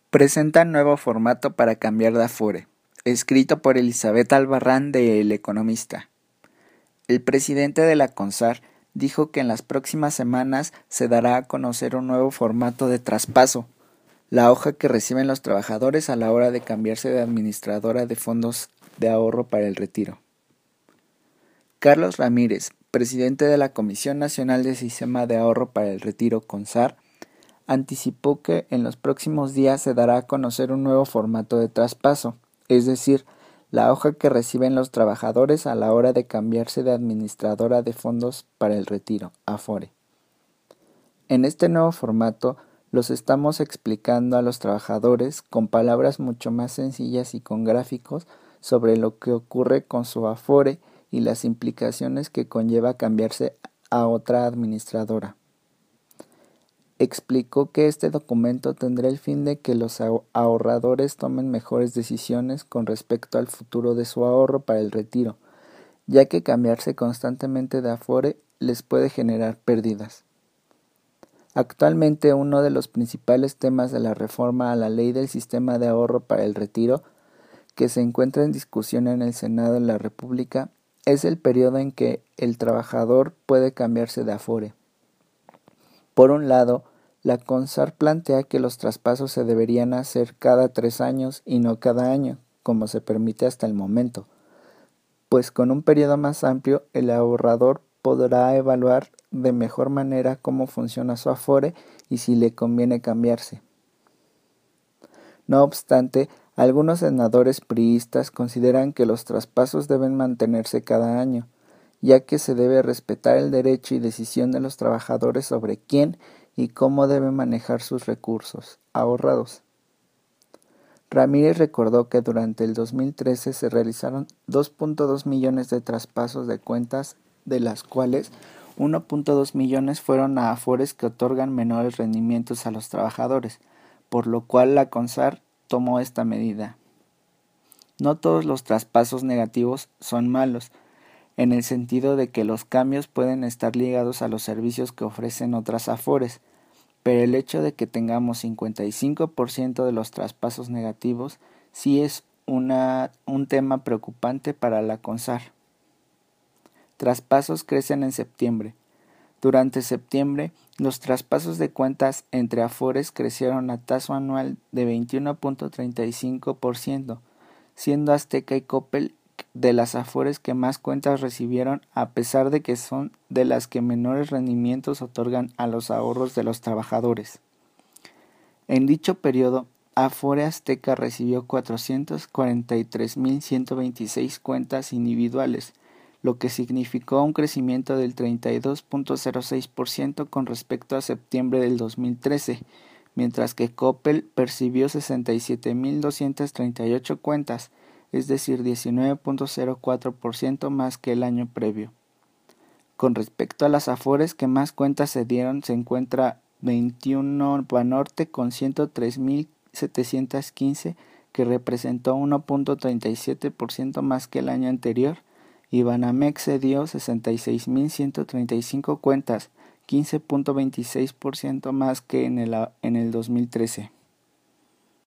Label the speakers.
Speaker 1: Presentan nuevo formato para cambiar de Afore, escrito por Elizabeth Albarrán de El Economista. El presidente de la CONSAR dijo que en las próximas semanas se dará a conocer un nuevo formato de traspaso, la hoja que reciben los trabajadores a la hora de cambiarse de administradora de fondos de ahorro para el retiro. Carlos Ramírez, presidente de la Comisión Nacional de Sistema de Ahorro para el Retiro CONSAR, anticipó que en los próximos días se dará a conocer un nuevo formato de traspaso, es decir, la hoja que reciben los trabajadores a la hora de cambiarse de administradora de fondos para el retiro, Afore. En este nuevo formato los estamos explicando a los trabajadores con palabras mucho más sencillas y con gráficos sobre lo que ocurre con su Afore y las implicaciones que conlleva cambiarse a otra administradora. Explicó que este documento tendrá el fin de que los ahorradores tomen mejores decisiones con respecto al futuro de su ahorro para el retiro, ya que cambiarse constantemente de Afore les puede generar pérdidas. Actualmente uno de los principales temas de la reforma a la Ley del Sistema de Ahorro para el Retiro, que se encuentra en discusión en el Senado de la República, es el periodo en que el trabajador puede cambiarse de Afore. Por un lado, la CONSAR plantea que los traspasos se deberían hacer cada 3 años y no cada año, como se permite hasta el momento, pues con un periodo más amplio el ahorrador podrá evaluar de mejor manera cómo funciona su Afore y si le conviene cambiarse. No obstante, algunos senadores priistas consideran que los traspasos deben mantenerse cada año, ya que se debe respetar el derecho y decisión de los trabajadores sobre quién y cómo debe manejar sus recursos ahorrados. Ramírez recordó que durante el 2013 se realizaron 2.2 millones de traspasos de cuentas, de las cuales 1.2 millones fueron a Afores que otorgan menores rendimientos a los trabajadores, por lo cual la CONSAR tomó esta medida. No todos los traspasos negativos son malos, en el sentido de que los cambios pueden estar ligados a los servicios que ofrecen otras Afores, pero el hecho de que tengamos 55% de los traspasos negativos sí es un tema preocupante para la CONSAR. Traspasos crecen en septiembre. Durante septiembre, los traspasos de cuentas entre Afores crecieron a tasa anual de 21.35%, siendo Azteca y Coppel de las Afores que más cuentas recibieron, a pesar de que son de las que menores rendimientos otorgan a los ahorros de los trabajadores. En dicho periodo, Afore Azteca recibió 443.126 cuentas individuales, lo que significó un crecimiento del 32.06% con respecto a septiembre del 2013, mientras que Coppel percibió 67.238 cuentas, es decir, 19.04% más que el año previo. Con respecto a las Afores que más cuentas se dieron, se encuentra 21 Banorte con 103.715, que representó 1.37% más que el año anterior, y Banamex se dio 66.135 cuentas, 15.26% más que en el 2013.